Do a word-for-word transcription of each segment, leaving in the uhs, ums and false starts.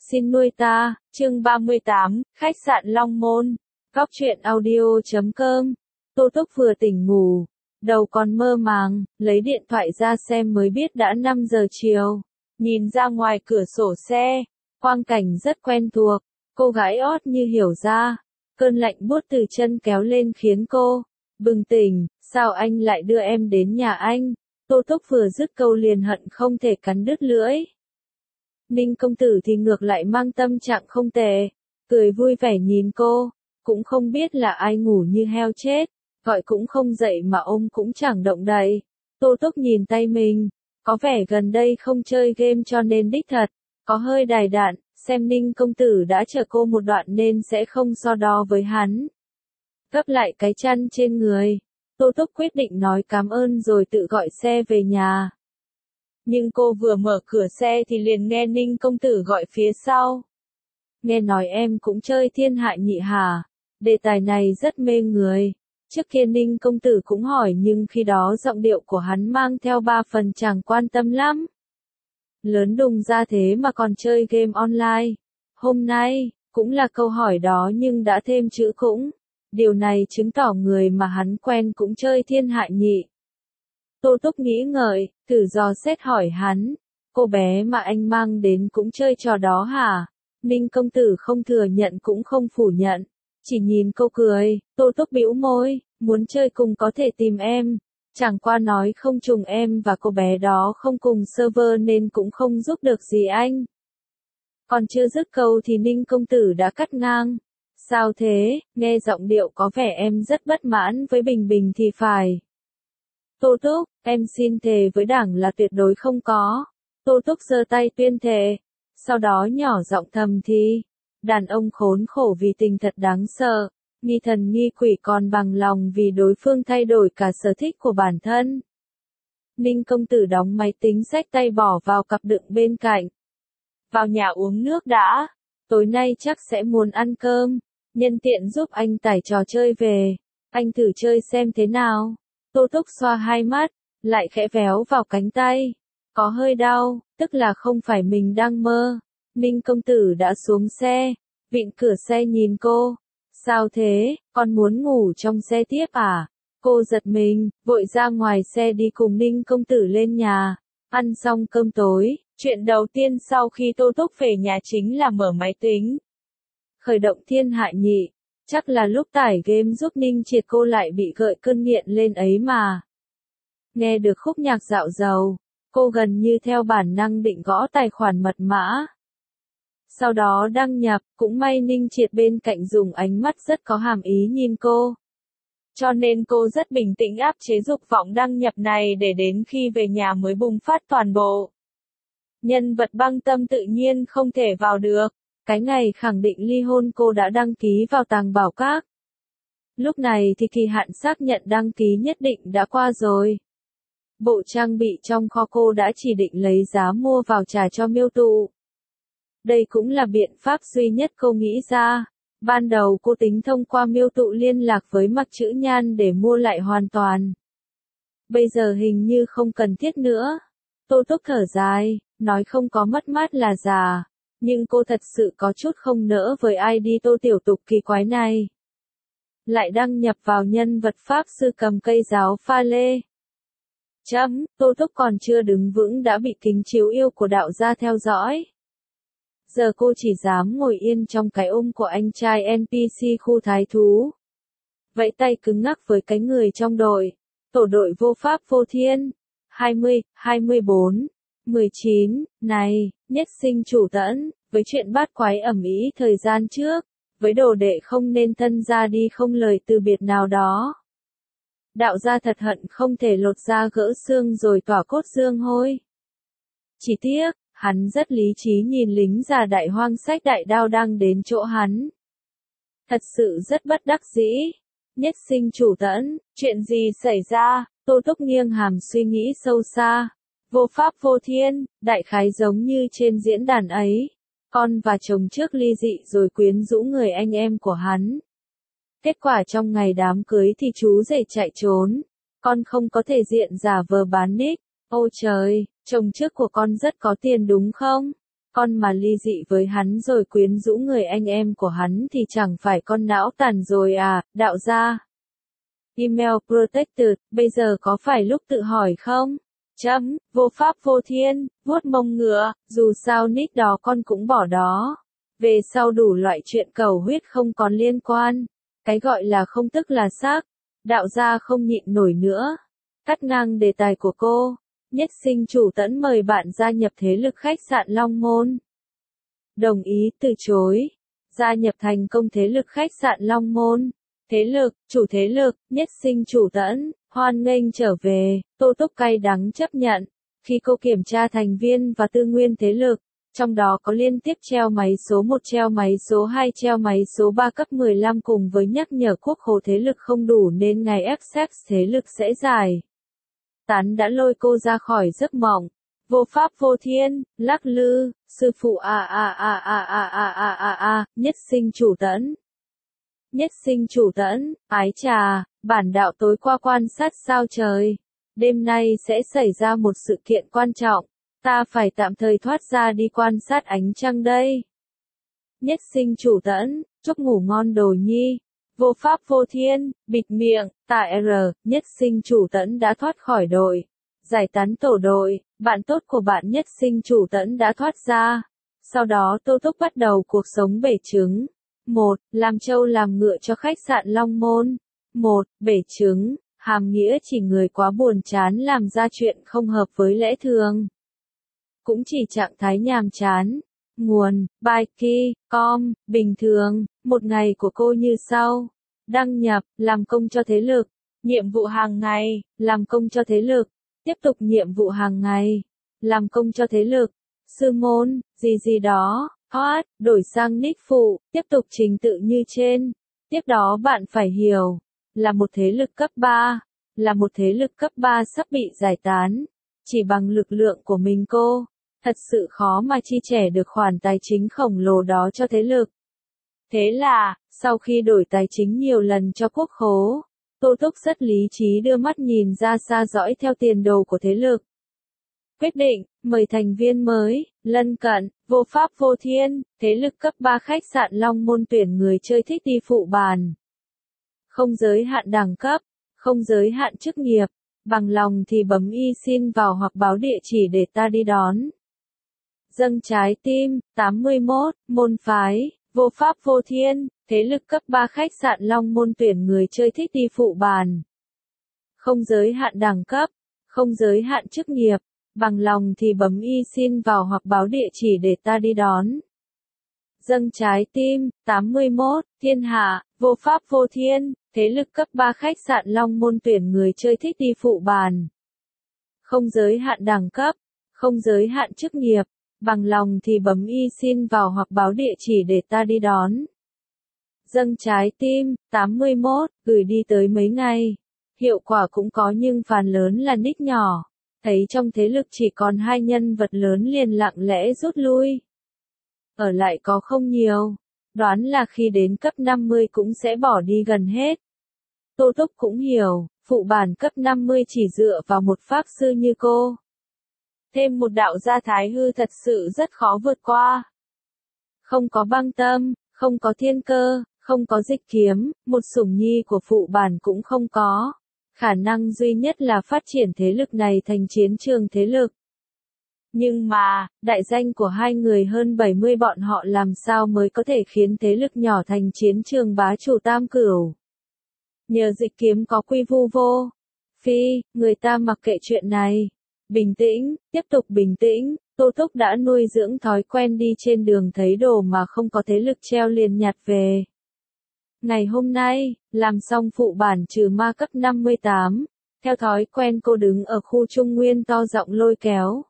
xin nuôi ta, chương ba mươi tám, khách sạn Long Môn, góc truyện audio.com. Tô Túc vừa tỉnh ngủ, đầu còn mơ màng, lấy điện thoại ra xem mới biết đã năm giờ chiều. Nhìn ra ngoài cửa sổ xe, quang cảnh rất quen thuộc, cô gái ót như hiểu ra, cơn lạnh buốt từ chân kéo lên khiến cô bừng tỉnh, sao anh lại đưa em đến nhà anh? Tô Túc vừa dứt câu liền hận không thể cắn đứt lưỡi. Ninh công tử thì ngược lại mang tâm trạng không tệ, cười vui vẻ nhìn cô, cũng không biết là ai ngủ như heo chết, gọi cũng không dậy mà ôm cũng chẳng động đậy. Tô Túc nhìn tay mình, có vẻ gần đây không chơi game cho nên đích thật, có hơi đài đạn, xem Ninh công tử đã chờ cô một đoạn nên sẽ không so đo với hắn. Gấp lại cái chăn trên người, Tô Túc quyết định nói cảm ơn rồi tự gọi xe về nhà. Nhưng cô vừa mở cửa xe thì liền nghe Ninh công tử gọi phía sau. Nghe nói em cũng chơi thiên hạ nhị hả? Đề tài này rất mê người. Trước kia Ninh công tử cũng hỏi nhưng khi đó giọng điệu của hắn mang theo ba phần chẳng quan tâm lắm. Lớn đùng ra thế mà còn chơi game online. Hôm nay, cũng là câu hỏi đó nhưng đã thêm chữ cũng. Điều này chứng tỏ người mà hắn quen cũng chơi thiên hạ nhị. Tô Túc nghĩ ngợi, thử dò xét hỏi hắn, cô bé mà anh mang đến cũng chơi trò đó hả? Ninh công tử không thừa nhận cũng không phủ nhận, chỉ nhìn cô cười. Tô Túc bĩu môi, muốn chơi cùng có thể tìm em, chẳng qua nói không trùng em và cô bé đó không cùng server nên cũng không giúp được gì anh. Còn chưa dứt câu thì Ninh công tử đã cắt ngang. Sao thế, nghe giọng điệu có vẻ em rất bất mãn với Bình Bình thì phải. Tô Túc, em xin thề với đảng là tuyệt đối không có. Tô Túc giơ tay tuyên thệ, sau đó nhỏ giọng thầm thì, đàn ông khốn khổ vì tình thật đáng sợ, nghi thần nghi quỷ còn bằng lòng vì đối phương thay đổi cả sở thích của bản thân. Ninh công tử đóng máy tính xách tay bỏ vào cặp đựng bên cạnh. Vào nhà uống nước đã, tối nay chắc sẽ muốn ăn cơm, nhân tiện giúp anh tải trò chơi về, anh thử chơi xem thế nào. Tô Túc xoa hai mắt, lại khẽ véo vào cánh tay. Có hơi đau, tức là không phải mình đang mơ. Ninh công tử đã xuống xe, vịn cửa xe nhìn cô. Sao thế, con muốn ngủ trong xe tiếp à? Cô giật mình, vội ra ngoài xe đi cùng Ninh công tử lên nhà. Ăn xong cơm tối, chuyện đầu tiên sau khi Tô Túc về nhà chính là mở máy tính. Khởi động thiên hạ nhị. Chắc là lúc tải game giúp Ninh triệt cô lại bị gợi cơn nghiện lên ấy mà. Nghe được khúc nhạc dạo dầu, cô gần như theo bản năng định gõ tài khoản mật mã. Sau đó đăng nhập, cũng may Ninh triệt bên cạnh dùng ánh mắt rất có hàm ý nhìn cô. Cho nên cô rất bình tĩnh áp chế dục vọng đăng nhập này để đến khi về nhà mới bùng phát toàn bộ. Nhân vật băng tâm tự nhiên không thể vào được. Cái ngày khẳng định ly hôn cô đã đăng ký vào tàng bảo các. Lúc này thì kỳ hạn xác nhận đăng ký nhất định đã qua rồi. Bộ trang bị trong kho cô đã chỉ định lấy giá mua vào trả cho Miêu Tụ. Đây cũng là biện pháp duy nhất cô nghĩ ra. Ban đầu cô tính thông qua Miêu Tụ liên lạc với Mặc Chữ Nhan để mua lại hoàn toàn. Bây giờ hình như không cần thiết nữa. Tô Túc thở dài, nói không có mất mát là già. Nhưng cô thật sự có chút không nỡ với i đê Tô Tiểu Tục kỳ quái này. Lại đăng nhập vào nhân vật pháp sư cầm cây giáo pha lê. Chấm, Tô Túc còn chưa đứng vững đã bị kính chiếu yêu của đạo gia theo dõi. Giờ cô chỉ dám ngồi yên trong cái ôm của anh trai en pê xê khu thái thú. Vẫy tay cứng ngắc với cái người trong đội. Tổ đội vô pháp vô thiên. hai mươi, hai mươi bốn. mười chín, này, nhất sinh chủ tẫn, với chuyện bát quái ẩm ý thời gian trước, với đồ đệ không nên thân ra đi không lời từ biệt nào đó. Đạo gia thật hận không thể lột da gỡ xương rồi tỏa cốt dương hôi. Chỉ tiếc, hắn rất lý trí nhìn lính già đại hoang xách đại đao đang đến chỗ hắn. Thật sự rất bất đắc dĩ. Nhất sinh chủ tẫn, chuyện gì xảy ra? Tô Túc nghiêng hàm suy nghĩ sâu xa. Vô pháp vô thiên, đại khái giống như trên diễn đàn ấy. Con và chồng trước ly dị rồi quyến rũ người anh em của hắn. Kết quả trong ngày đám cưới thì chú rể chạy trốn. Con không có thể diện giả vờ bán nick. Ôi trời, chồng trước của con rất có tiền đúng không? Con mà ly dị với hắn rồi quyến rũ người anh em của hắn thì chẳng phải con não tàn rồi à, đạo gia. Email Protected, bây giờ có phải lúc tự hỏi không? Chấm, vô pháp vô thiên, vuốt mông ngựa, dù sao nick đó con cũng bỏ đó. Về sau đủ loại chuyện cầu huyết không còn liên quan. Cái gọi là không tức là xác. Đạo gia không nhịn nổi nữa. Cắt ngang đề tài của cô. Nhất Sinh Chủ Tẫn mời bạn gia nhập thế lực khách sạn Long Môn. Đồng ý, từ chối. Gia nhập thành công thế lực khách sạn Long Môn. Thế lực, chủ thế lực, Nhất Sinh Chủ Tẫn, hoan nghênh trở về, Tô Túc cay đắng chấp nhận. Khi cô kiểm tra thành viên và tư nguyên thế lực, trong đó có liên tiếp treo máy số một, treo máy số hai, treo máy số ba cấp mười lăm cùng với nhắc nhở quốc hồ thế lực không đủ nên ngày Access thế lực sẽ giải tán đã lôi cô ra khỏi giấc mộng. Vô pháp vô thiên, lắc lư, sư phụ a a a a a a a a a, Nhất Sinh Chủ Tẫn. Nhất Sinh Chủ Tẫn, ái trà, bản đạo tối qua quan sát sao trời. Đêm nay sẽ xảy ra một sự kiện quan trọng, ta phải tạm thời thoát ra đi quan sát ánh trăng đây. Nhất Sinh Chủ Tẫn, chúc ngủ ngon đồ nhi. Vô pháp vô thiên, bịt miệng, tại R, Nhất Sinh Chủ Tẫn đã thoát khỏi đội. Giải tán tổ đội, bạn tốt của bạn Nhất Sinh Chủ Tẫn đã thoát ra. Sau đó Tô Túc bắt đầu cuộc sống bể trứng. một. Làm trâu làm ngựa cho khách sạn Long Môn. một. Bể trứng, hàm nghĩa chỉ người quá buồn chán làm ra chuyện không hợp với lẽ thường. Cũng chỉ trạng thái nhàm chán. Nguồn, Baiki, com, bình thường, một ngày của cô như sau. Đăng nhập, làm công cho thế lực. Nhiệm vụ hàng ngày, làm công cho thế lực. Tiếp tục nhiệm vụ hàng ngày, làm công cho thế lực. Sư môn, gì gì đó, hot, đổi sang nick phụ, tiếp tục trình tự như trên. Tiếp đó bạn phải hiểu, là một thế lực cấp ba, là một thế lực cấp ba sắp bị giải tán. Chỉ bằng lực lượng của mình cô, thật sự khó mà chi trả được khoản tài chính khổng lồ đó cho thế lực. Thế là, sau khi đổi tài chính nhiều lần cho quốc khố, Tô Túc rất lý trí đưa mắt nhìn ra xa dõi theo tiền đồ của thế lực. Quyết định, mời thành viên mới, lân cận, vô pháp vô thiên, thế lực cấp ba khách sạn Long Môn tuyển người chơi thích đi phụ bàn. Không giới hạn đẳng cấp, không giới hạn chức nghiệp, bằng lòng thì bấm y xin vào hoặc báo địa chỉ để ta đi đón. Dâng trái tim, tám mươi mốt, môn phái, vô pháp vô thiên, thế lực cấp ba khách sạn Long Môn tuyển người chơi thích đi phụ bàn. Không giới hạn đẳng cấp, không giới hạn chức nghiệp, bằng lòng thì bấm y xin vào hoặc báo địa chỉ để ta đi đón. Dâng trái tim, tám mươi mốt, thiên hạ, vô pháp vô thiên, thế lực cấp ba khách sạn Long Môn tuyển người chơi thích đi phụ bàn. Không giới hạn đẳng cấp, không giới hạn chức nghiệp, bằng lòng thì bấm y xin vào hoặc báo địa chỉ để ta đi đón. Dâng trái tim, tám mươi mốt, gửi đi tới mấy ngày. Hiệu quả cũng có nhưng phần lớn là nick nhỏ. Thấy trong thế lực chỉ còn hai nhân vật lớn liền lặng lẽ rút lui. Ở lại có không nhiều. Đoán là khi đến cấp năm mươi cũng sẽ bỏ đi gần hết. Tô Túc cũng hiểu, phụ bản cấp năm mươi chỉ dựa vào một pháp sư như cô. Thêm một đạo gia thái hư thật sự rất khó vượt qua. Không có băng tâm, không có thiên cơ, không có dịch kiếm, một sủng nhi của phụ bản cũng không có. Khả năng duy nhất là phát triển thế lực này thành chiến trường thế lực. Nhưng mà, đại danh của hai người hơn bảy mươi bọn họ làm sao mới có thể khiến thế lực nhỏ thành chiến trường bá chủ tam cửu. Nhờ dịch kiếm có quy vu vô. Phi, người ta mặc kệ chuyện này. Bình tĩnh, tiếp tục bình tĩnh, Tô Túc đã nuôi dưỡng thói quen đi trên đường thấy đồ mà không có thế lực treo liền nhặt về. Ngày hôm nay, làm xong phụ bản trừ ma cấp năm mươi tám, theo thói quen cô đứng ở khu trung nguyên to giọng lôi kéo.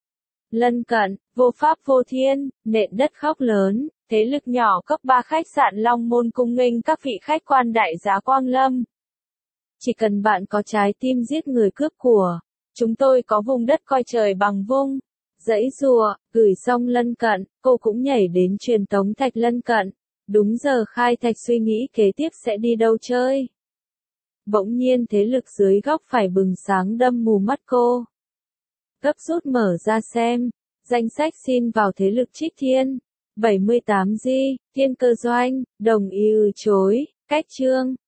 Lân cận, vô pháp vô thiên, nện đất khóc lớn, thế lực nhỏ cấp ba khách sạn Long Môn cung nghênh các vị khách quan đại giá quang lâm. Chỉ cần bạn có trái tim giết người cướp của, chúng tôi có vùng đất coi trời bằng vung. Dãy rùa, gửi xong lân cận, cô cũng nhảy đến truyền tống thạch lân cận. Đúng giờ khai thạch suy nghĩ kế tiếp sẽ đi đâu chơi. Bỗng nhiên thế lực dưới góc phải bừng sáng đâm mù mắt cô. Gấp rút mở ra xem, Danh sách xin vào thế lực Trích Thiên. bảy mươi tám Di, Thiên Cơ Doanh, đồng ý từ chối. Cách chương